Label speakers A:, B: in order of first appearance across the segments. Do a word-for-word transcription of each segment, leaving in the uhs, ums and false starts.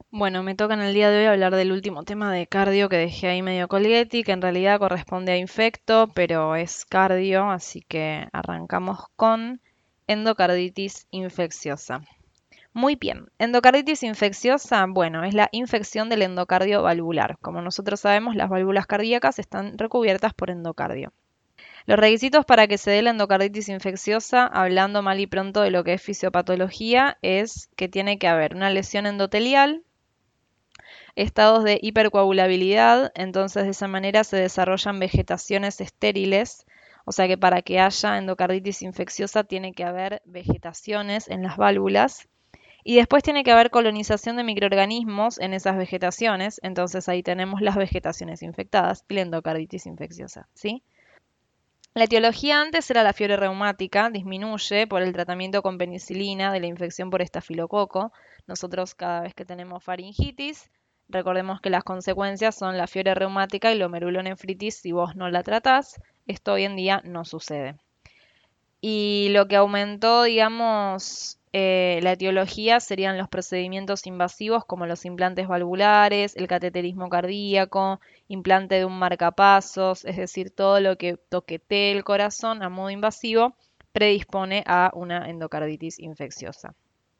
A: Bueno, me toca en el día de hoy hablar del último tema de cardio que dejé ahí medio colgueti, que en realidad corresponde a infecto, pero es cardio, así que arrancamos con endocarditis infecciosa. Muy bien, endocarditis infecciosa, bueno, es la infección del endocardio valvular. Como nosotros sabemos, las válvulas cardíacas están recubiertas por endocardio. Los requisitos para que se dé la endocarditis infecciosa, hablando mal y pronto de lo que es fisiopatología, es que tiene que haber una lesión endotelial, estados de hipercoagulabilidad, entonces de esa manera se desarrollan vegetaciones estériles, o sea que para que haya endocarditis infecciosa tiene que haber vegetaciones en las válvulas y después tiene que haber colonización de microorganismos en esas vegetaciones, entonces ahí tenemos las vegetaciones infectadas y la endocarditis infecciosa, ¿sí? La etiología antes era la fiebre reumática, disminuye por el tratamiento con penicilina de la infección por estafilococo. Nosotros cada vez que tenemos faringitis, recordemos que las consecuencias son la fiebre reumática y glomerulonefritis si vos no la tratás. Esto hoy en día no sucede. Y lo que aumentó, digamos, eh, la etiología serían los procedimientos invasivos como los implantes valvulares, el cateterismo cardíaco, implante de un marcapasos, es decir, todo lo que toquetee el corazón a modo invasivo predispone a una endocarditis infecciosa.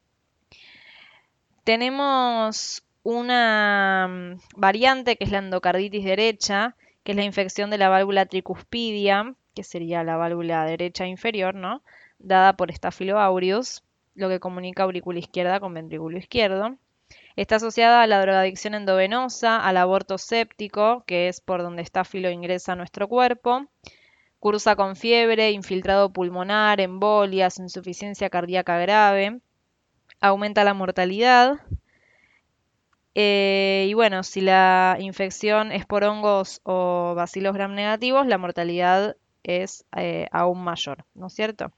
A: Tenemos una mm, variante que es la endocarditis derecha, que es la infección de la válvula tricuspidia, que sería la válvula derecha inferior, ¿no? Dada por Staphylo aureus, lo que comunica aurícula izquierda con ventrículo izquierdo. Está asociada a la drogadicción endovenosa, al aborto séptico, que es por donde Staphylo ingresa a nuestro cuerpo. Cursa con fiebre, infiltrado pulmonar, embolias, insuficiencia cardíaca grave. Aumenta la mortalidad. Eh, y bueno, si la infección es por hongos o bacilos gram negativos, la mortalidad es eh, aún mayor, ¿no es cierto?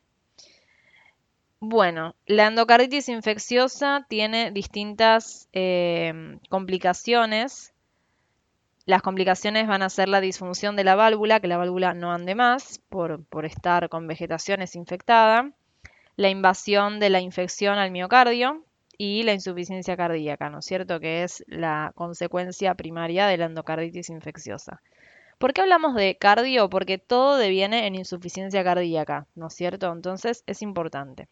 A: Bueno, la endocarditis infecciosa tiene distintas eh, complicaciones. Las complicaciones van a ser la disfunción de la válvula, que la válvula no ande más por, por estar con vegetaciones infectada, la invasión de la infección al miocardio y la insuficiencia cardíaca, ¿no es cierto? Que es la consecuencia primaria de la endocarditis infecciosa. ¿Por qué hablamos de cardio? Porque todo deviene en insuficiencia cardíaca, ¿no es cierto? Entonces es importante.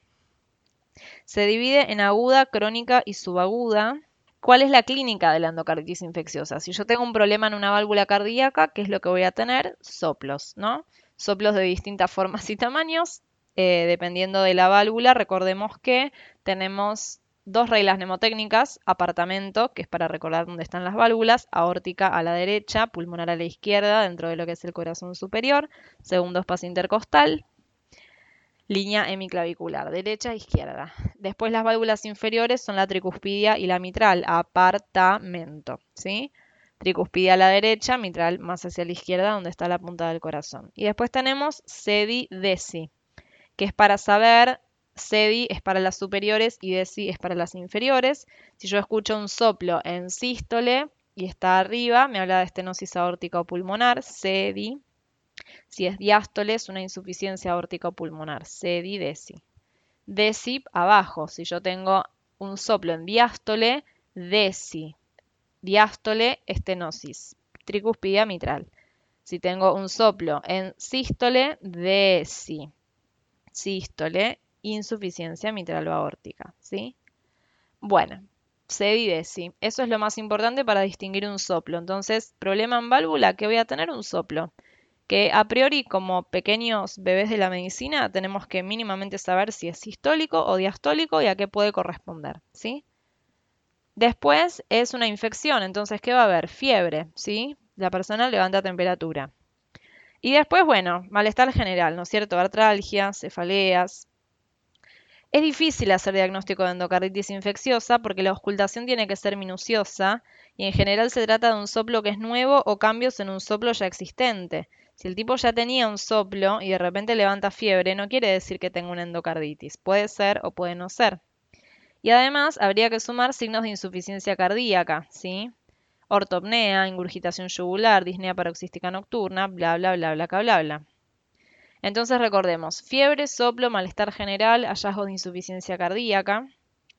A: Se divide en aguda, crónica y subaguda. ¿Cuál es la clínica de la endocarditis infecciosa? Si yo tengo un problema en una válvula cardíaca, ¿qué es lo que voy a tener? Soplos, ¿no? Soplos de distintas formas y tamaños. Eh, dependiendo de la válvula, recordemos que tenemos dos reglas mnemotécnicas, apartamento, que es para recordar dónde están las válvulas, aórtica a la derecha, pulmonar a la izquierda, dentro de lo que es el corazón superior, segundo espacio intercostal, línea hemiclavicular, derecha e izquierda. Después las válvulas inferiores son la tricuspidia y la mitral, apartamento, ¿sí? Tricuspidia a la derecha, mitral más hacia la izquierda, donde está la punta del corazón. Y después tenemos sedi, desi, que es para saber, sedi es para las superiores y desi es para las inferiores. Si yo escucho un soplo en sístole y está arriba, me habla de estenosis aórtica o pulmonar, sedi. Si es diástole, es una insuficiencia aórtica pulmonar, sedi, desi. Desi abajo, si yo tengo un soplo en diástole, desi. Diástole, estenosis, tricuspidia mitral. Si tengo un soplo en sístole, desi. Sístole, insuficiencia mitral o aórtica, ¿sí? Bueno, sedi, desi. Eso es lo más importante para distinguir un soplo. Entonces, problema en válvula, ¿qué voy a tener? Un soplo que a priori como pequeños bebés de la medicina tenemos que mínimamente saber si es sistólico o diastólico y a qué puede corresponder, ¿sí? Después es una infección, entonces ¿qué va a haber? Fiebre, ¿sí? La persona levanta temperatura. Y después, bueno, malestar general, ¿no es cierto? Artralgias, cefaleas. Es difícil hacer diagnóstico de endocarditis infecciosa porque la auscultación tiene que ser minuciosa y en general se trata de un soplo que es nuevo o cambios en un soplo ya existente. Si el tipo ya tenía un soplo y de repente levanta fiebre, no quiere decir que tenga una endocarditis. Puede ser o puede no ser. Y además habría que sumar signos de insuficiencia cardíaca, ¿sí? Ortopnea, ingurgitación yugular, disnea paroxística nocturna, bla bla bla bla bla bla bla. Entonces recordemos, fiebre, soplo, malestar general, hallazgos de insuficiencia cardíaca.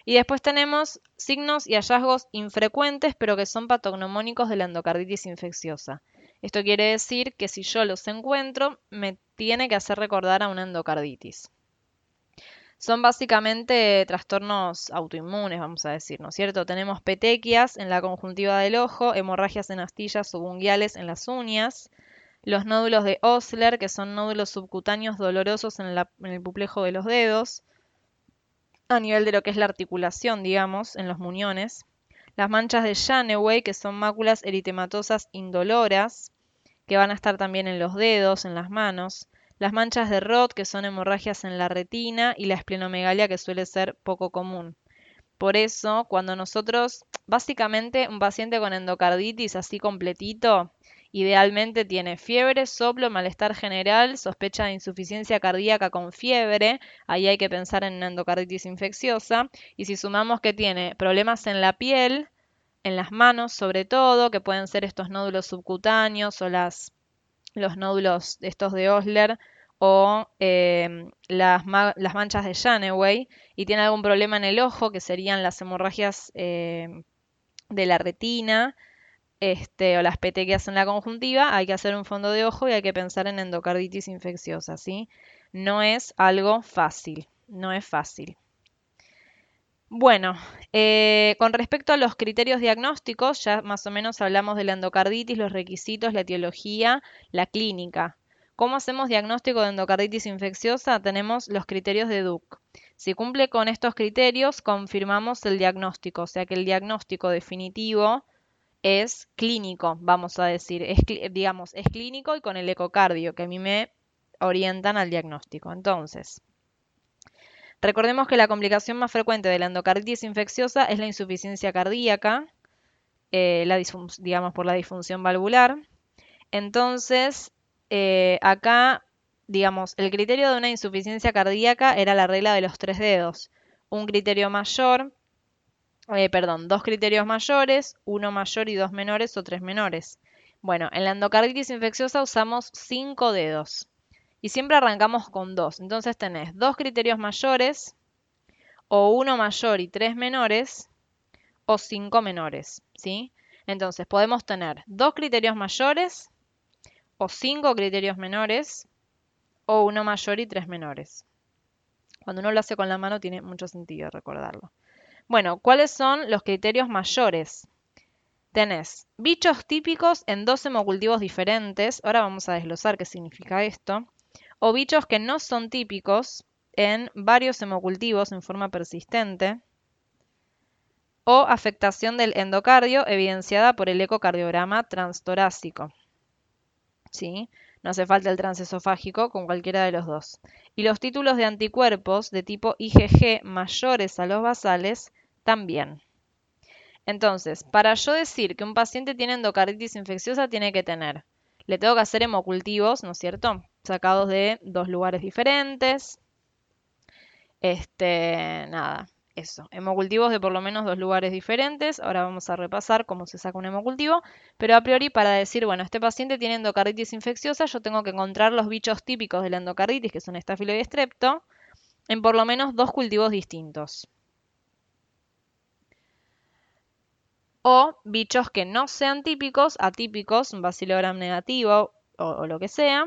A: Y después tenemos signos y hallazgos infrecuentes, pero que son patognomónicos de la endocarditis infecciosa. Esto quiere decir que si yo los encuentro, me tiene que hacer recordar a una endocarditis. Son básicamente trastornos autoinmunes, vamos a decir, ¿no es cierto? Tenemos petequias en la conjuntiva del ojo, hemorragias en astillas subunguiales en las uñas, los nódulos de Osler, que son nódulos subcutáneos dolorosos en, la- en el puplejo de los dedos, a nivel de lo que es la articulación, digamos, en los muñones. Las manchas de Janeway, que son máculas eritematosas indoloras, que van a estar también en los dedos, en las manos. Las manchas de Roth, que son hemorragias en la retina, y la esplenomegalia, que suele ser poco común. Por eso, cuando nosotros, básicamente, un paciente con endocarditis así completito, idealmente tiene fiebre, soplo, malestar general, sospecha de insuficiencia cardíaca con fiebre, ahí hay que pensar en una endocarditis infecciosa, y si sumamos que tiene problemas en la piel, en las manos sobre todo, que pueden ser estos nódulos subcutáneos o las, los nódulos estos de Osler, o eh, las, ma- las manchas de Janeway, y tiene algún problema en el ojo, que serían las hemorragias eh, de la retina, este, o las petequias en la conjuntiva, hay que hacer un fondo de ojo y hay que pensar en endocarditis infecciosa, ¿sí? No es algo fácil, no es fácil. Bueno, eh, con respecto a los criterios diagnósticos, ya más o menos hablamos de la endocarditis, los requisitos, la etiología, la clínica. ¿Cómo hacemos diagnóstico de endocarditis infecciosa? Tenemos los criterios de Duke. Si cumple con estos criterios, confirmamos el diagnóstico, o sea que el diagnóstico definitivo es clínico, vamos a decir, es, digamos, es clínico y con el ecocardio, que a mí me orientan al diagnóstico. Entonces, recordemos que la complicación más frecuente de la endocarditis infecciosa es la insuficiencia cardíaca, eh, la digamos por la disfunción valvular. Entonces, eh, acá, digamos, el criterio de una insuficiencia cardíaca era la regla de los tres dedos. Un criterio mayor, eh, perdón, dos criterios mayores, uno mayor y dos menores o tres menores. Bueno, en la endocarditis infecciosa usamos cinco dedos y siempre arrancamos con dos. Entonces tenés dos criterios mayores, o uno mayor y tres menores, o cinco menores, ¿sí? Entonces podemos tener dos criterios mayores, o cinco criterios menores, o uno mayor y tres menores. Cuando uno lo hace con la mano tiene mucho sentido recordarlo. Bueno, ¿cuáles son los criterios mayores? Tenés bichos típicos en dos hemocultivos diferentes, ahora vamos a desglosar qué significa esto, o bichos que no son típicos en varios hemocultivos en forma persistente, o afectación del endocardio evidenciada por el ecocardiograma transtorácico. ¿Sí? No hace falta el transesofágico con cualquiera de los dos. Y los títulos de anticuerpos de tipo I G G mayores a los basales también. Entonces, para yo decir que un paciente tiene endocarditis infecciosa, tiene que tener, le tengo que hacer hemocultivos, ¿no es cierto? Sacados de dos lugares diferentes. Este, nada, eso. Hemocultivos de por lo menos dos lugares diferentes. Ahora vamos a repasar cómo se saca un hemocultivo. Pero a priori, para decir, bueno, este paciente tiene endocarditis infecciosa, yo tengo que encontrar los bichos típicos de la endocarditis, que son estáfilo y estrepto, en por lo menos dos cultivos distintos. O bichos que no sean típicos, atípicos, un Bacillus gram negativo o, o lo que sea,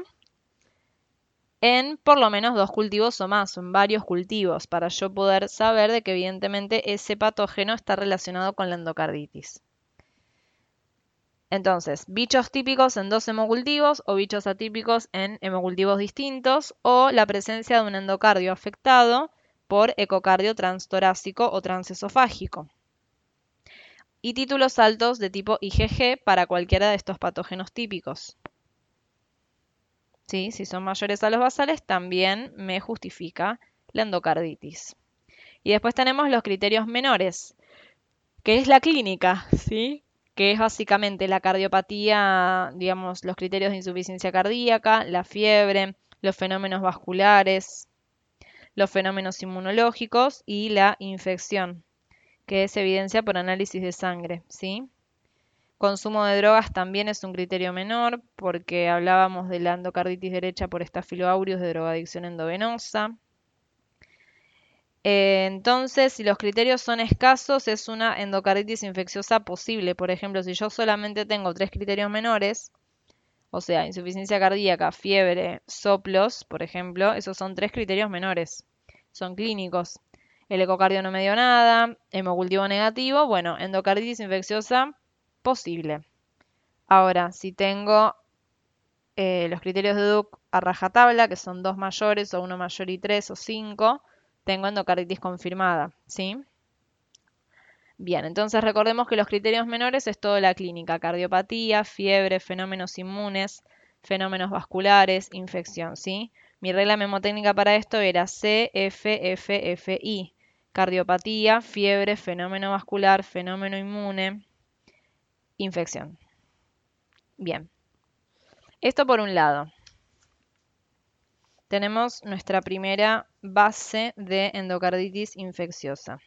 A: en por lo menos dos cultivos o más, o en varios cultivos, para yo poder saber de que evidentemente ese patógeno está relacionado con la endocarditis. Entonces, bichos típicos en dos hemocultivos o bichos atípicos en hemocultivos distintos, o la presencia de un endocardio afectado por ecocardio transtorácico o transesofágico. Y títulos altos de tipo I G G para cualquiera de estos patógenos típicos. ¿Sí? Si son mayores a los basales, también me justifica la endocarditis. Y después tenemos los criterios menores, que es la clínica, ¿sí? Que es básicamente la cardiopatía, digamos, los criterios de insuficiencia cardíaca, la fiebre, los fenómenos vasculares, los fenómenos inmunológicos y la infección, que es evidencia por análisis de sangre, ¿sí? Consumo de drogas también es un criterio menor, porque hablábamos de la endocarditis derecha por Staphyloaureus de drogadicción endovenosa. Eh, entonces, si los criterios son escasos, es una endocarditis infecciosa posible. Por ejemplo, si yo solamente tengo tres criterios menores, o sea, insuficiencia cardíaca, fiebre, soplos, por ejemplo, esos son tres criterios menores. Son clínicos. El ecocardio no me dio nada, hemocultivo negativo, bueno, endocarditis infecciosa posible. Ahora, si tengo eh, los criterios de Duke a rajatabla, que son dos mayores o uno mayor y tres o cinco, tengo endocarditis confirmada, ¿sí? Bien, entonces recordemos que los criterios menores es toda la clínica, cardiopatía, fiebre, fenómenos inmunes, fenómenos vasculares, infección, ¿sí? Mi regla memotécnica para esto era C, F, F, F, I. Cardiopatía, fiebre, fenómeno vascular, fenómeno inmune, infección. Bien, esto por un lado. Tenemos nuestra primera base de endocarditis infecciosa.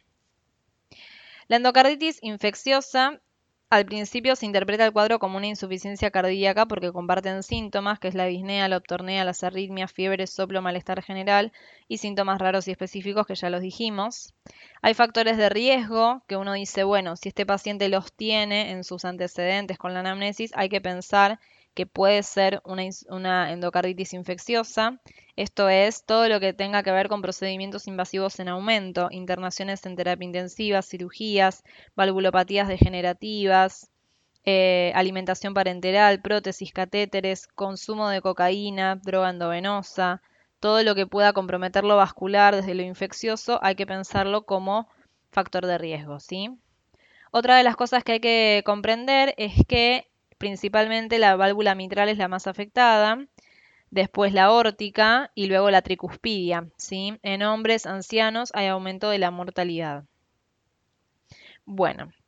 A: La endocarditis infecciosa al principio se interpreta el cuadro como una insuficiencia cardíaca porque comparten síntomas, que es la disnea, la aptornea, las arritmias, fiebre, soplo, malestar general y síntomas raros y específicos que ya los dijimos. Hay factores de riesgo que uno dice, bueno, si este paciente los tiene en sus antecedentes con la anamnesis, hay que pensar que puede ser una, una endocarditis infecciosa. Esto es todo lo que tenga que ver con procedimientos invasivos en aumento, internaciones en terapia intensiva, cirugías, valvulopatías degenerativas, eh, alimentación parenteral, prótesis, catéteres, consumo de cocaína, droga endovenosa, todo lo que pueda comprometer lo vascular desde lo infeccioso, hay que pensarlo como factor de riesgo, ¿sí? Otra de las cosas que hay que comprender es que principalmente la válvula mitral es la más afectada, después la aórtica y luego la tricuspidia, ¿sí? En hombres ancianos hay aumento de la mortalidad. Bueno,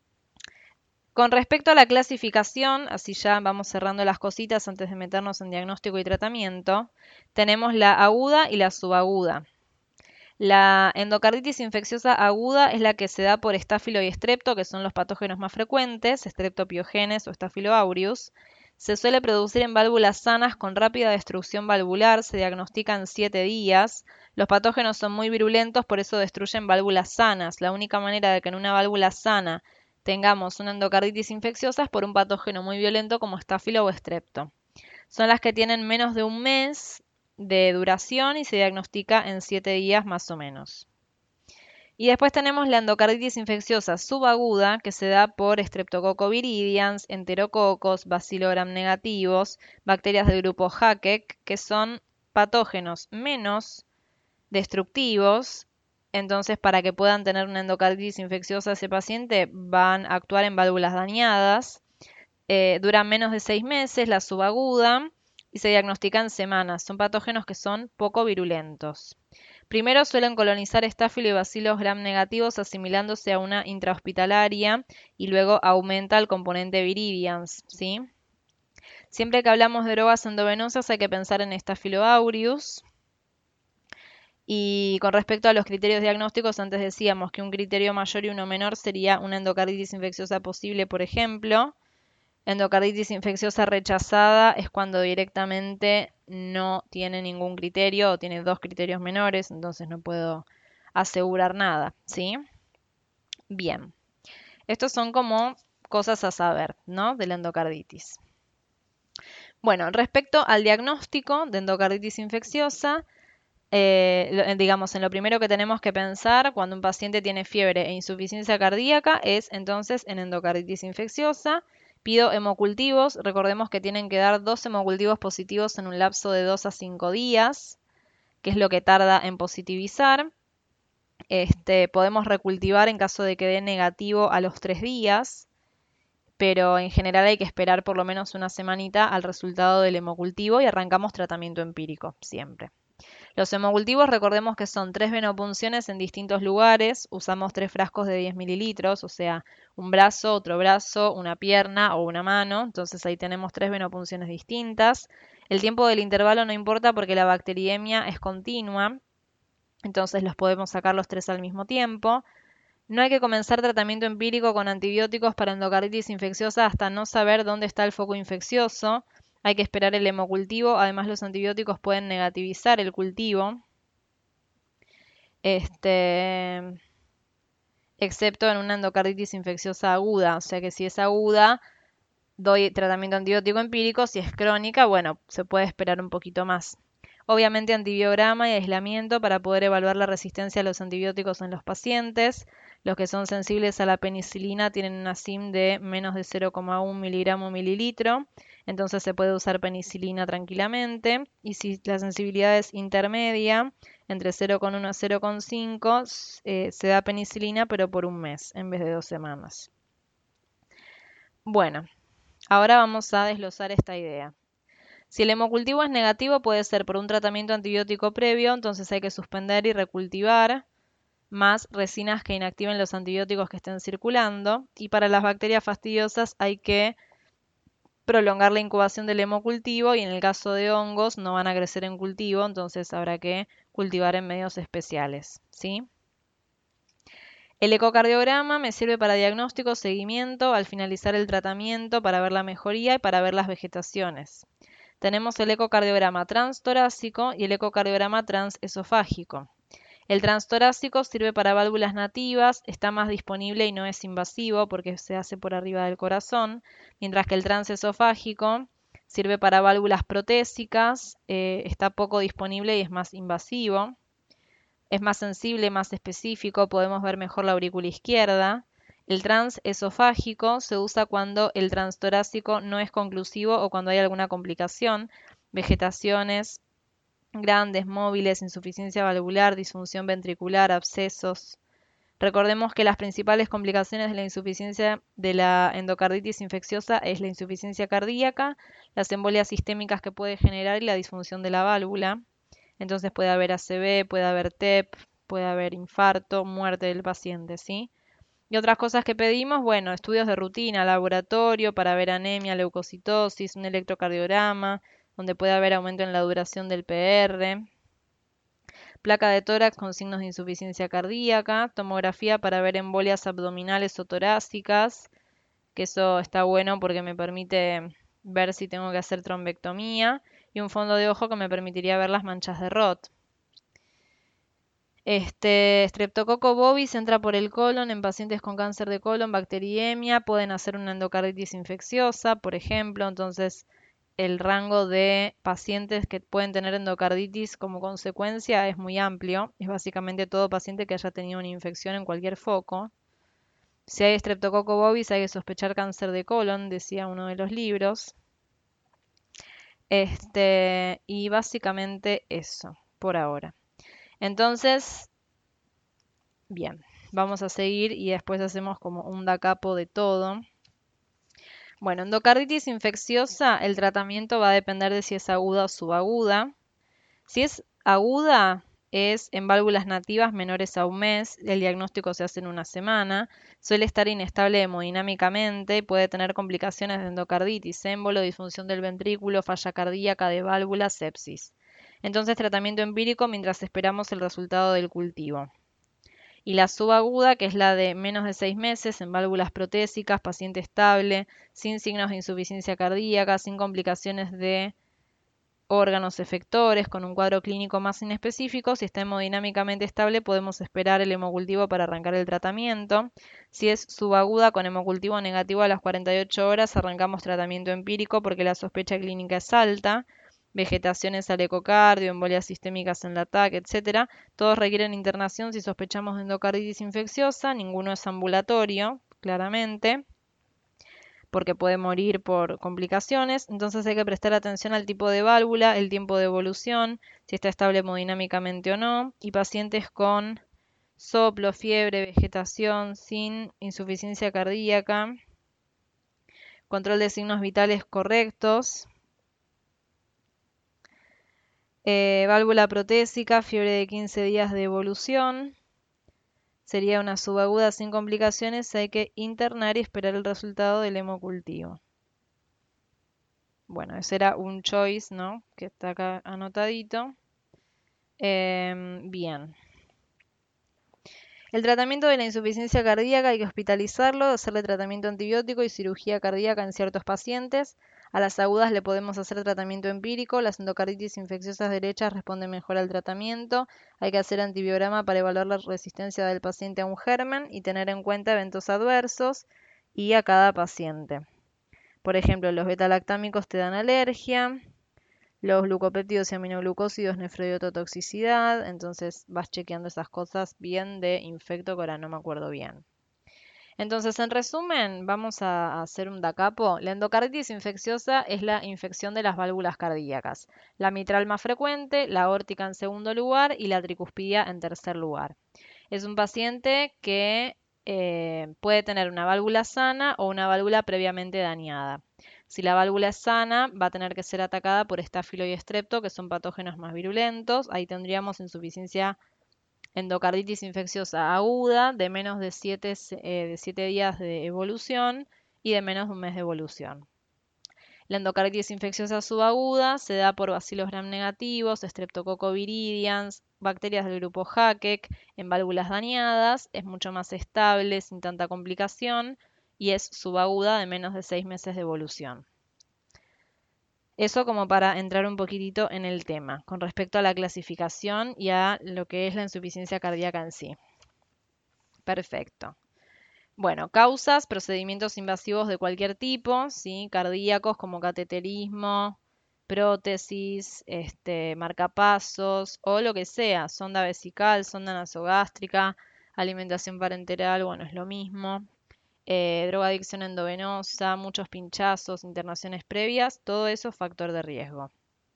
A: con respecto a la clasificación, así ya vamos cerrando las cositas antes de meternos en diagnóstico y tratamiento, tenemos la aguda y la subaguda. La endocarditis infecciosa aguda es la que se da por estáfilo y estrepto, que son los patógenos más frecuentes, Streptopiogenes o Staphylo aureus. Se suele producir en válvulas sanas con rápida destrucción valvular, se diagnostica en siete días. Los patógenos son muy virulentos, por eso destruyen válvulas sanas. La única manera de que en una válvula sana tengamos una endocarditis infecciosa es por un patógeno muy violento como Staphylo o Strepto. Son las que tienen menos de un mes de duración y se diagnostica en siete días más o menos. Y después tenemos la endocarditis infecciosa subaguda, que se da por Streptococcus viridans, enterococos, Bacillus gram negativos, bacterias del grupo Hackett, que son patógenos menos destructivos. Entonces, para que puedan tener una endocarditis infecciosa ese paciente, van a actuar en válvulas dañadas. Eh, duran menos de seis meses, la subaguda, y se diagnostican en semanas. Son patógenos que son poco virulentos. Primero suelen colonizar estáfilo y bacilos gram negativos asimilándose a una intrahospitalaria y luego aumenta el componente viridians, ¿sí? Siempre que hablamos de drogas endovenosas hay que pensar en Staphylo aureus. Y con respecto a los criterios diagnósticos, antes decíamos que un criterio mayor y uno menor sería una endocarditis infecciosa posible, por ejemplo. Endocarditis infecciosa rechazada es cuando directamente no tiene ningún criterio o tiene dos criterios menores, entonces no puedo asegurar nada, ¿sí? Bien, estos son como cosas a saber, ¿no? De la endocarditis. Bueno, respecto al diagnóstico de endocarditis infecciosa, eh, digamos, en lo primero que tenemos que pensar cuando un paciente tiene fiebre e insuficiencia cardíaca es entonces en endocarditis infecciosa. Pido hemocultivos, recordemos que tienen que dar dos hemocultivos positivos en un lapso de dos a cinco días, que es lo que tarda en positivizar. Este, podemos recultivar en caso de que dé negativo a los tres días, pero en general hay que esperar por lo menos una semanita al resultado del hemocultivo y arrancamos tratamiento empírico siempre. Los hemocultivos recordemos que son tres venopunciones en distintos lugares, usamos tres frascos de diez mililitros, o sea, un brazo, otro brazo, una pierna o una mano, entonces ahí tenemos tres venopunciones distintas. El tiempo del intervalo no importa porque la bacteriemia es continua, entonces los podemos sacar los tres al mismo tiempo. No hay que comenzar tratamiento empírico con antibióticos para endocarditis infecciosa hasta no saber dónde está el foco infeccioso. Hay que esperar el hemocultivo, además los antibióticos pueden negativizar el cultivo. Este, excepto en una endocarditis infecciosa aguda. O sea que si es aguda, doy tratamiento antibiótico empírico. Si es crónica, bueno, se puede esperar un poquito más. Obviamente antibiograma y aislamiento para poder evaluar la resistencia a los antibióticos en los pacientes. Los que son sensibles a la penicilina tienen una C I M de menos de cero coma uno miligramo mililitro, entonces se puede usar penicilina tranquilamente. Y si la sensibilidad es intermedia, entre cero coma uno a cero coma cinco, eh, se da penicilina pero por un mes en vez de dos semanas. Bueno, ahora vamos a desglosar esta idea. Si el hemocultivo es negativo, puede ser por un tratamiento antibiótico previo, entonces hay que suspender y recultivar, más resinas que inactiven los antibióticos que estén circulando. Y para las bacterias fastidiosas hay que prolongar la incubación del hemocultivo y en el caso de hongos no van a crecer en cultivo, entonces habrá que cultivar en medios especiales, ¿sí? El ecocardiograma me sirve para diagnóstico, seguimiento, al finalizar el tratamiento, para ver la mejoría y para ver las vegetaciones. Tenemos el ecocardiograma transtorácico y el ecocardiograma transesofágico. El transtorácico sirve para válvulas nativas, está más disponible y no es invasivo porque se hace por arriba del corazón, mientras que el transesofágico sirve para válvulas protésicas, eh, está poco disponible y es más invasivo. Es más sensible, más específico, podemos ver mejor la aurícula izquierda. El transesofágico se usa cuando el transtorácico no es conclusivo o cuando hay alguna complicación, vegetaciones grandes, móviles, insuficiencia valvular, disfunción ventricular, abscesos. Recordemos que las principales complicaciones de la insuficiencia de la endocarditis infecciosa es la insuficiencia cardíaca, las embolias sistémicas que puede generar y la disfunción de la válvula. Entonces puede haber A C V, puede haber T E P, puede haber infarto, muerte del paciente, ¿sí? Y otras cosas que pedimos, bueno, estudios de rutina, laboratorio para ver anemia, leucocitosis, un electrocardiograma, donde puede haber aumento en la duración del P R, placa de tórax con signos de insuficiencia cardíaca, tomografía para ver embolias abdominales o torácicas, que eso está bueno porque me permite ver si tengo que hacer trombectomía, y un fondo de ojo que me permitiría ver las manchas de Roth. Este, Streptococcus bovis entra por el colon en pacientes con cáncer de colon, bacteriemia, pueden hacer una endocarditis infecciosa, por ejemplo, entonces el rango de pacientes que pueden tener endocarditis como consecuencia es muy amplio, es básicamente todo paciente que haya tenido una infección en cualquier foco. Si hay Streptococcus bovis hay que sospechar cáncer de colon, decía uno de los libros. Este, y básicamente eso, por ahora. Entonces, bien, vamos a seguir y después hacemos como un da capo de todo. Bueno, endocarditis infecciosa, el tratamiento va a depender de si es aguda o subaguda. Si es aguda, es en válvulas nativas menores a un mes, el diagnóstico se hace en una semana, suele estar inestable hemodinámicamente, puede tener complicaciones de endocarditis, émbolo, disfunción del ventrículo, falla cardíaca de válvula, sepsis. Entonces, tratamiento empírico mientras esperamos el resultado del cultivo. Y la subaguda, que es la de menos de seis meses, en válvulas protésicas, paciente estable, sin signos de insuficiencia cardíaca, sin complicaciones de órganos efectores, con un cuadro clínico más inespecífico. Si está hemodinámicamente estable, podemos esperar el hemocultivo para arrancar el tratamiento. Si es subaguda con hemocultivo negativo a las cuarenta y ocho horas, arrancamos tratamiento empírico porque la sospecha clínica es alta. Vegetaciones al ecocardio, embolias sistémicas en la T A C, etcétera. Todos requieren internación si sospechamos de endocarditis infecciosa, ninguno es ambulatorio, claramente, porque puede morir por complicaciones. Entonces hay que prestar atención al tipo de válvula, el tiempo de evolución, si está estable hemodinámicamente o no, y pacientes con soplo, fiebre, vegetación, sin insuficiencia cardíaca, control de signos vitales correctos, eh, válvula protésica, fiebre de quince días de evolución, sería una subaguda sin complicaciones, hay que internar y esperar el resultado del hemocultivo. Bueno, ese era un choice, ¿no? Que está acá anotadito. Eh, bien. El tratamiento de la insuficiencia cardíaca hay que hospitalizarlo, hacerle tratamiento antibiótico y cirugía cardíaca en ciertos pacientes. A las agudas le podemos hacer tratamiento empírico. Las endocarditis infecciosas derechas responden mejor al tratamiento. Hay que hacer antibiograma para evaluar la resistencia del paciente a un germen y tener en cuenta eventos adversos y a cada paciente. Por ejemplo, los betalactámicos te dan alergia, los glucopéptidos y aminoglucósidos nefroiototoxicidad, entonces vas chequeando esas cosas bien de infecto, que ahora no me acuerdo bien. Entonces, en resumen, vamos a hacer un dacapo. La endocarditis infecciosa es la infección de las válvulas cardíacas. La mitral más frecuente, la aórtica en segundo lugar y la tricuspidia en tercer lugar. Es un paciente que eh, puede tener una válvula sana o una válvula previamente dañada. Si la válvula es sana, va a tener que ser atacada por estáfilo y estrepto, que son patógenos más virulentos. Ahí tendríamos insuficiencia endocarditis infecciosa aguda de menos de siete eh, días de evolución y de menos de un mes de evolución. La endocarditis infecciosa subaguda se da por bacilos gram negativos, streptococcus viridans, bacterias del grupo Hackett en válvulas dañadas, es mucho más estable, sin tanta complicación y es subaguda de menos de seis meses de evolución. Eso como para entrar un poquitito en el tema, con respecto a la clasificación y a lo que es la insuficiencia cardíaca en sí. Perfecto. Bueno, causas, procedimientos invasivos de cualquier tipo, ¿sí? Cardíacos como cateterismo, prótesis, este, marcapasos o lo que sea, sonda vesical, sonda nasogástrica, alimentación parenteral, bueno, es lo mismo. Eh, drogadicción endovenosa, muchos pinchazos, internaciones previas, todo eso es factor de riesgo.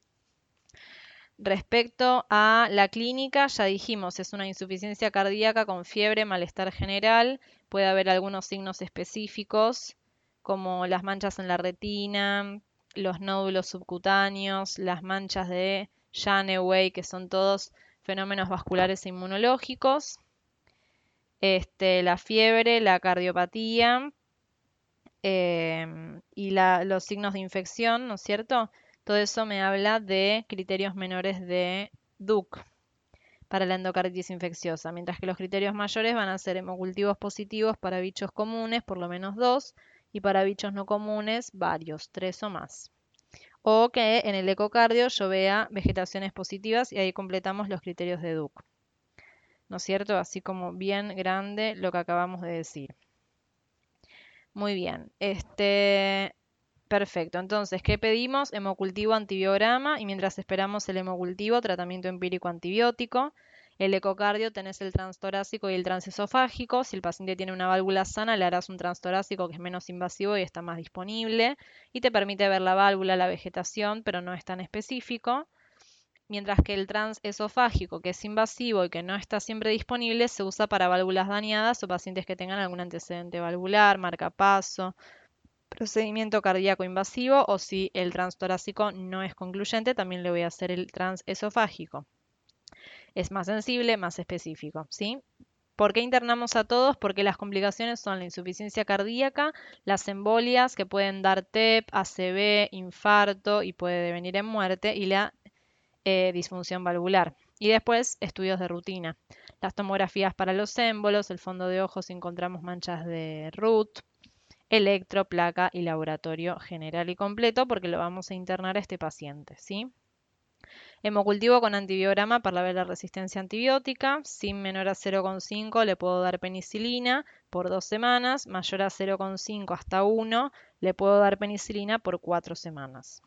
A: Respecto a la clínica, ya dijimos, es una insuficiencia cardíaca con fiebre, malestar general, puede haber algunos signos específicos como las manchas en la retina, los nódulos subcutáneos, las manchas de Janeway, que son todos fenómenos vasculares e inmunológicos, este, la fiebre, la cardiopatía, eh, y la, los signos de infección, ¿no es cierto? Todo eso me habla de criterios menores de D U C para la endocarditis infecciosa, mientras que los criterios mayores van a ser hemocultivos positivos para bichos comunes, por lo menos dos, y para bichos no comunes, varios, tres o más. O que en el ecocardio yo vea vegetaciones positivas y ahí completamos los criterios de D U C. ¿No es cierto? Así como bien grande lo que acabamos de decir. Muy bien, este, perfecto. Entonces, ¿qué pedimos? Hemocultivo antibiograma y mientras esperamos el hemocultivo, tratamiento empírico antibiótico. El ecocardio tenés el transtorácico y el transesofágico. Si el paciente tiene una válvula sana, le harás un transtorácico que es menos invasivo y está más disponible y te permite ver la válvula, la vegetación, pero no es tan específico. Mientras que el transesofágico, que es invasivo y que no está siempre disponible, se usa para válvulas dañadas o pacientes que tengan algún antecedente valvular, marcapaso, procedimiento cardíaco invasivo, o si el transtorácico no es concluyente, también le voy a hacer el transesofágico. Es más sensible, más específico, ¿sí? ¿Por qué internamos a todos? Porque las complicaciones son la insuficiencia cardíaca, las embolias que pueden dar T E P, A C V, infarto y puede devenir en muerte, y la eh, disfunción valvular. Y después estudios de rutina. Las tomografías para los émbolos, el fondo de ojos si encontramos manchas de R U T, electro, placa y laboratorio general y completo porque lo vamos a internar a este paciente, ¿sí? Hemocultivo con antibiograma para ver la resistencia antibiótica. Sin menor a cero coma cinco le puedo dar penicilina por dos semanas. Mayor a cero coma cinco hasta uno le puedo dar penicilina por cuatro semanas.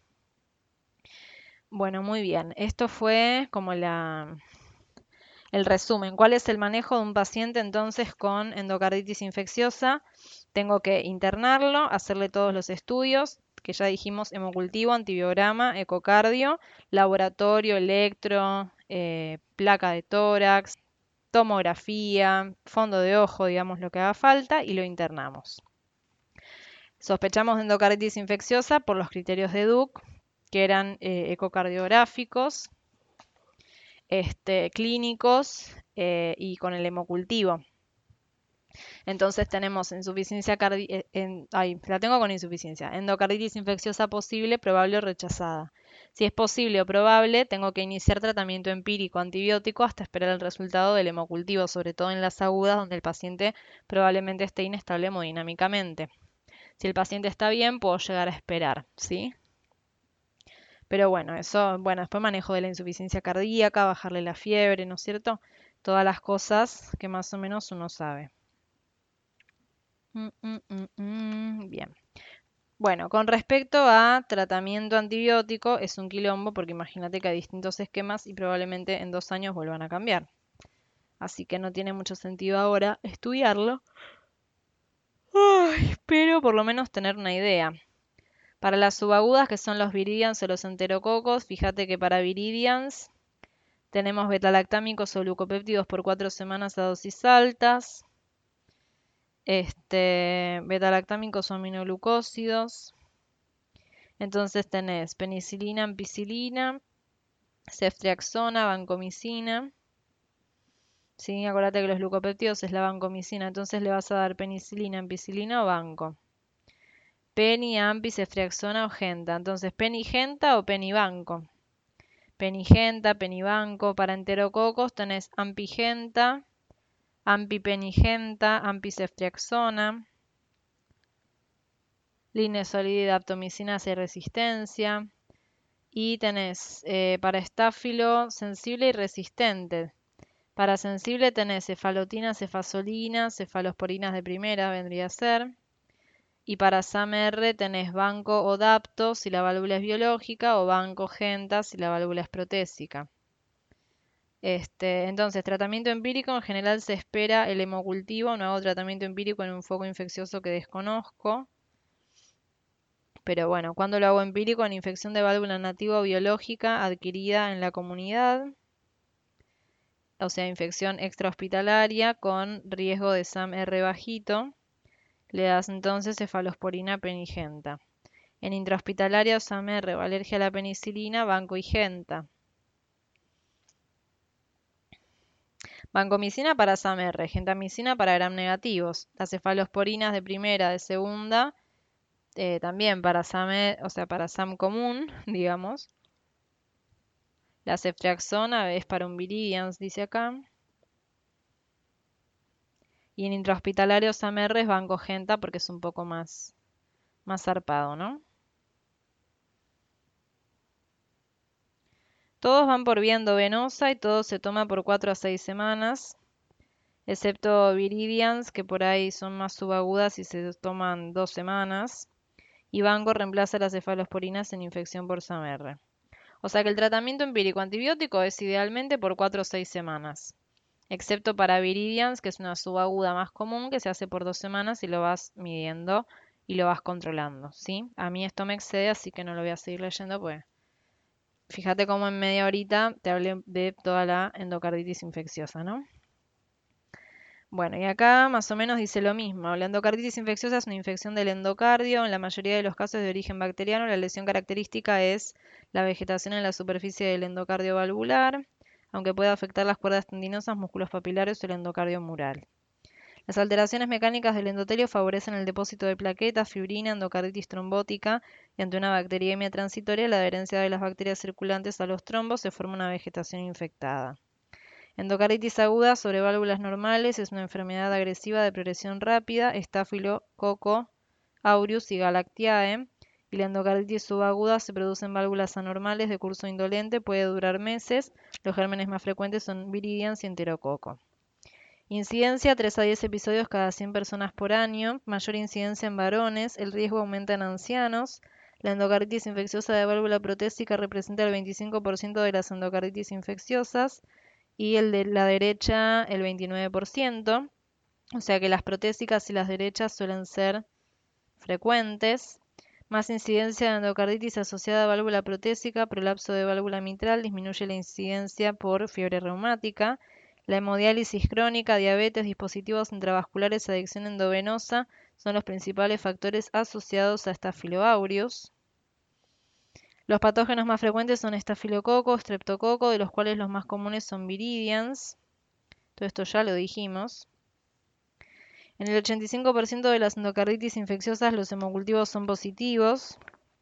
A: Bueno, muy bien. Esto fue como la, el resumen. ¿Cuál es el manejo de un paciente entonces con endocarditis infecciosa? Tengo que internarlo, hacerle todos los estudios, que ya dijimos, hemocultivo, antibiograma, ecocardio, laboratorio, electro, eh, placa de tórax, tomografía, fondo de ojo, digamos lo que haga falta, y lo internamos. Sospechamos de endocarditis infecciosa por los criterios de D U C, que eran eh, ecocardiográficos, este, clínicos eh, y con el hemocultivo. Entonces tenemos insuficiencia cardíaca, en, ay, la tengo con insuficiencia, endocarditis infecciosa posible, probable o rechazada. Si es posible o probable, tengo que iniciar tratamiento empírico antibiótico hasta esperar el resultado del hemocultivo, sobre todo en las agudas donde el paciente probablemente esté inestable hemodinámicamente. Si el paciente está bien, puedo llegar a esperar, ¿sí? Pero bueno, eso, bueno, después manejo de la insuficiencia cardíaca, bajarle la fiebre, ¿no es cierto? Todas las cosas que más o menos uno sabe. Mm, mm, mm, mm, bien. Bueno, con respecto a tratamiento antibiótico, es un quilombo porque imagínate que hay distintos esquemas y probablemente en dos años vuelvan a cambiar. Así que no tiene mucho sentido ahora estudiarlo. Ay, pero por lo menos tener una idea. Para las subagudas, que son los viridians o los enterococos, fíjate que para viridians tenemos betalactámicos o glucopéptidos por cuatro semanas a dosis altas. Este, betalactámicos o aminoglucósidos. Entonces tenés penicilina, ampicilina, ceftriaxona, vancomicina. Sí, acuérdate que los glucopéptidos es la vancomicina, entonces le vas a dar penicilina, ampicilina o vanco. Peni, ampi, ceftriaxona o genta. Entonces, penigenta o penibanco. Penigenta, penibanco. Para enterococos tenés ampigenta, ampipenigenta, ampiceftriaxona. Linesolida, daptomicina hace resistencia. Y tenés eh, para estáfilo sensible y resistente. Para sensible tenés cefalotina, cefasolina, cefalosporinas de primera, vendría a ser. Y para S A M R tenés banco o dapto si la válvula es biológica o banco genta si la válvula es protésica. Este, entonces, tratamiento empírico, en general se espera el hemocultivo, no hago tratamiento empírico en un foco infeccioso que desconozco. Pero bueno, ¿cuándo lo hago empírico? En infección de válvula nativa o biológica adquirida en la comunidad. O sea, infección extrahospitalaria con riesgo de S A M R bajito. Le das entonces cefalosporina penigenta. En intrahospitalaria o S A M R o alergia a la penicilina, banco y genta. Vancomicina para S A M R, gentamicina para gram negativos. Las cefalosporinas de primera, de segunda, eh, también para S A M, o sea, para S A M común, digamos. La ceftriaxona es para un viridians, dice acá. Y en intrahospitalario S A M R es banco genta porque es un poco más, más zarpado, ¿no? Todos van por vía endovenosa y todo se toma por cuatro a seis semanas, excepto viridians, que por ahí son más subagudas y se toman dos semanas. Y Vanco reemplaza las cefalosporinas en infección por S A M R. O sea que el tratamiento empírico antibiótico es idealmente por cuatro o seis semanas, excepto para viridians, que es una subaguda más común, que se hace por dos semanas y lo vas midiendo y lo vas controlando, ¿sí? A mí esto me excede, así que no lo voy a seguir leyendo, pues fíjate cómo en media horita te hablé de toda la endocarditis infecciosa, ¿no? Bueno, y acá más o menos dice lo mismo. La endocarditis infecciosa es una infección del endocardio. En la mayoría de los casos de origen bacteriano, la lesión característica es la vegetación en la superficie del endocardio valvular, aunque pueda afectar las cuerdas tendinosas, músculos papilares o el endocardio mural. Las alteraciones mecánicas del endotelio favorecen el depósito de plaquetas, fibrina, endocarditis trombótica y ante una bacteriemia transitoria, la adherencia de las bacterias circulantes a los trombos se forma una vegetación infectada. Endocarditis aguda sobre válvulas normales es una enfermedad agresiva de progresión rápida, Staphylococcus aureus y Galactiae, y la endocarditis subaguda se produce en válvulas anormales de curso indolente, puede durar meses, los gérmenes más frecuentes son viridians y enterococo. Incidencia tres a diez episodios cada cien personas por año, mayor incidencia en varones, el riesgo aumenta en ancianos, la endocarditis infecciosa de válvula protésica representa el veinticinco por ciento de las endocarditis infecciosas, y el de la derecha el veintinueve por ciento, o sea que las protésicas y las derechas suelen ser frecuentes. Más incidencia de endocarditis asociada a válvula protésica, prolapso de válvula mitral, disminuye la incidencia por fiebre reumática. La hemodiálisis crónica, diabetes, dispositivos intravasculares, adicción endovenosa son los principales factores asociados a Staphylo aureus. Los patógenos más frecuentes son estafilococo, streptococo, de los cuales los más comunes son viridians. Todo esto ya lo dijimos. En el ochenta y cinco por ciento de las endocarditis infecciosas los hemocultivos son positivos.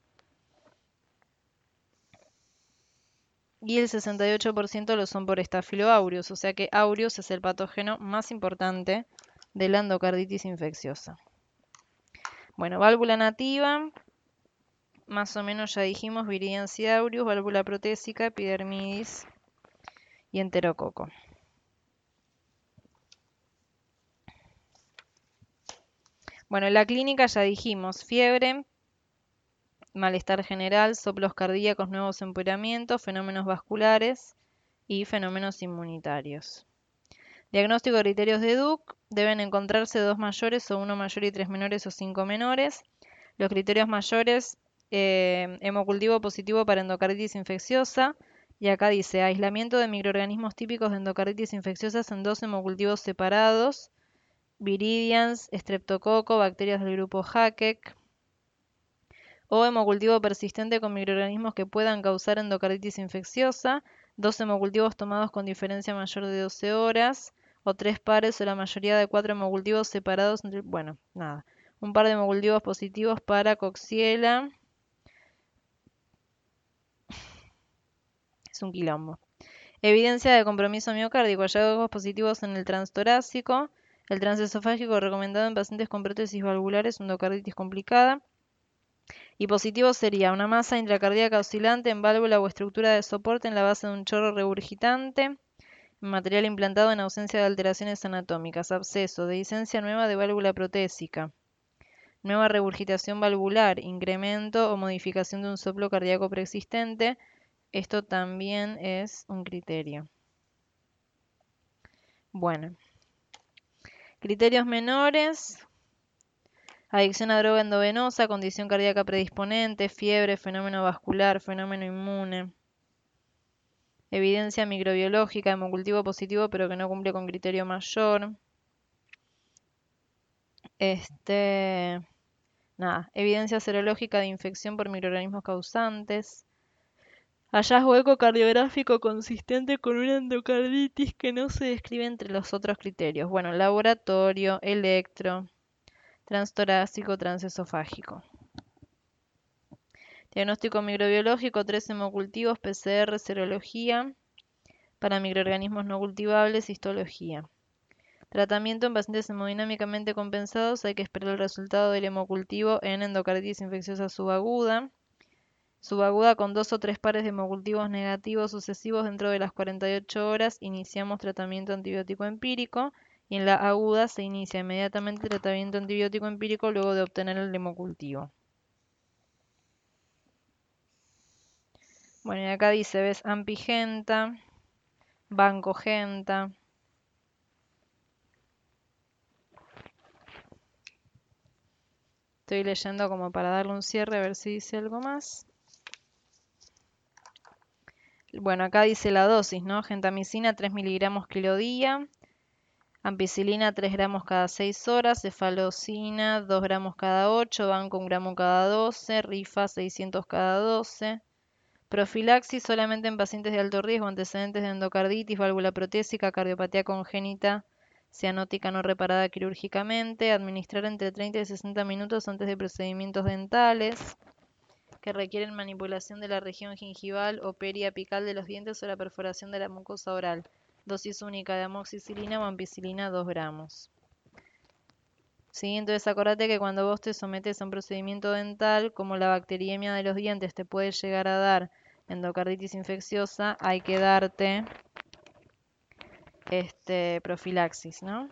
A: Y el sesenta y ocho por ciento lo son por Staphylo aureus, o sea que aureus es el patógeno más importante de la endocarditis infecciosa. Bueno, válvula nativa. más o menos ya dijimos, Viridian aureus, válvula protésica, epidermidis y enterococo. Bueno, en la clínica ya dijimos fiebre, malestar general, soplos cardíacos, nuevos empeoramientos, fenómenos vasculares y fenómenos inmunitarios. Diagnóstico de criterios de Duke. Deben encontrarse dos mayores o uno mayor y tres menores o cinco menores. Los criterios mayores, eh, hemocultivo positivo para endocarditis infecciosa. Y acá dice aislamiento de microorganismos típicos de endocarditis infecciosas en dos hemocultivos separados. Viridians, Streptococo, bacterias del grupo Hackett. O hemocultivo persistente con microorganismos que puedan causar endocarditis infecciosa. Dos hemocultivos tomados con diferencia mayor de doce horas. O tres pares o la mayoría de cuatro hemocultivos separados entre... Bueno, nada. Un par de hemocultivos positivos para Coxiella. Es un quilombo. Evidencia de compromiso miocárdico. Hallazgos positivos en el transtorácico. El transesofágico recomendado en pacientes con prótesis valvulares, endocarditis complicada. Y positivo sería una masa intracardíaca oscilante en válvula o estructura de soporte en la base de un chorro regurgitante. Material implantado en ausencia de alteraciones anatómicas. Absceso. Dehiscencia nueva de válvula protésica. Nueva regurgitación valvular. Incremento o modificación de un soplo cardíaco preexistente. Esto también es un criterio. Bueno. Criterios menores. Adicción a droga endovenosa, condición cardíaca predisponente, fiebre, fenómeno vascular, fenómeno inmune. Evidencia microbiológica, hemocultivo positivo, pero que no cumple con criterio mayor. Este, nada, evidencia serológica de infección por microorganismos causantes. Hallazgo ecocardiográfico consistente con una endocarditis que no se describe entre los otros criterios. Bueno, laboratorio, electro, transtorácico, transesofágico. Diagnóstico microbiológico, tres hemocultivos, P C R, serología. Para microorganismos no cultivables, histología. Tratamiento en pacientes hemodinámicamente compensados. Hay que esperar el resultado del hemocultivo en endocarditis infecciosa subaguda. Subaguda con dos o tres pares de hemocultivos negativos sucesivos dentro de las cuarenta y ocho horas. Iniciamos tratamiento antibiótico empírico. Y en la aguda se inicia inmediatamente el tratamiento antibiótico empírico luego de obtener el hemocultivo. Bueno, y acá dice, ves, Ampigenta, Bancogenta. Estoy leyendo como para darle un cierre a ver si dice algo más. Bueno, acá dice la dosis, ¿no? Gentamicina tres miligramos kilo día. Ampicilina tres gramos cada seis horas. Cefalocina dos gramos cada ocho. Banco un gramo cada doce. Rifa seiscientos cada doce. Profilaxis solamente en pacientes de alto riesgo, antecedentes de endocarditis, válvula protésica, cardiopatía congénita, cianótica no reparada quirúrgicamente. Administrar entre treinta y sesenta minutos antes de procedimientos dentales que requieren manipulación de la región gingival o periapical de los dientes o la perforación de la mucosa oral. Dosis única de amoxicilina o ampicilina dos gramos. Sí, entonces acordate que cuando vos te sometes a un procedimiento dental, como la bacteriemia de los dientes te puede llegar a dar endocarditis infecciosa, hay que darte este profilaxis, ¿no?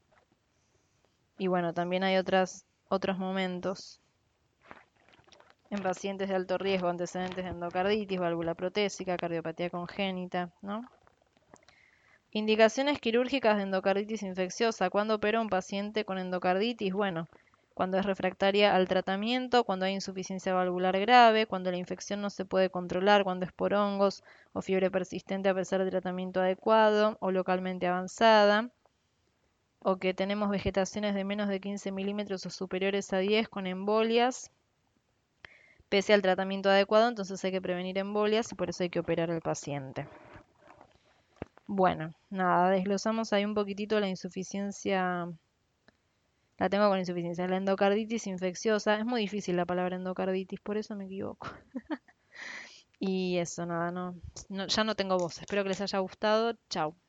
A: Y bueno, también hay otras, otros momentos en pacientes de alto riesgo, antecedentes de endocarditis, válvula protésica, cardiopatía congénita, ¿no? Indicaciones quirúrgicas de endocarditis infecciosa. ¿Cuándo opera un paciente con endocarditis? Bueno, cuando es refractaria al tratamiento, cuando hay insuficiencia valvular grave, cuando la infección no se puede controlar, cuando es por hongos o fiebre persistente a pesar de tratamiento adecuado o localmente avanzada, o que tenemos vegetaciones de menos de quince milímetros o superiores a diez con embolias, pese al tratamiento adecuado, entonces hay que prevenir embolias y por eso hay que operar al paciente. Bueno, nada, desglosamos ahí un poquitito la insuficiencia, la tengo con insuficiencia, la endocarditis infecciosa, es muy difícil la palabra endocarditis, por eso me equivoco. Y eso, nada, no, no, ya no tengo voz, espero que les haya gustado, chao.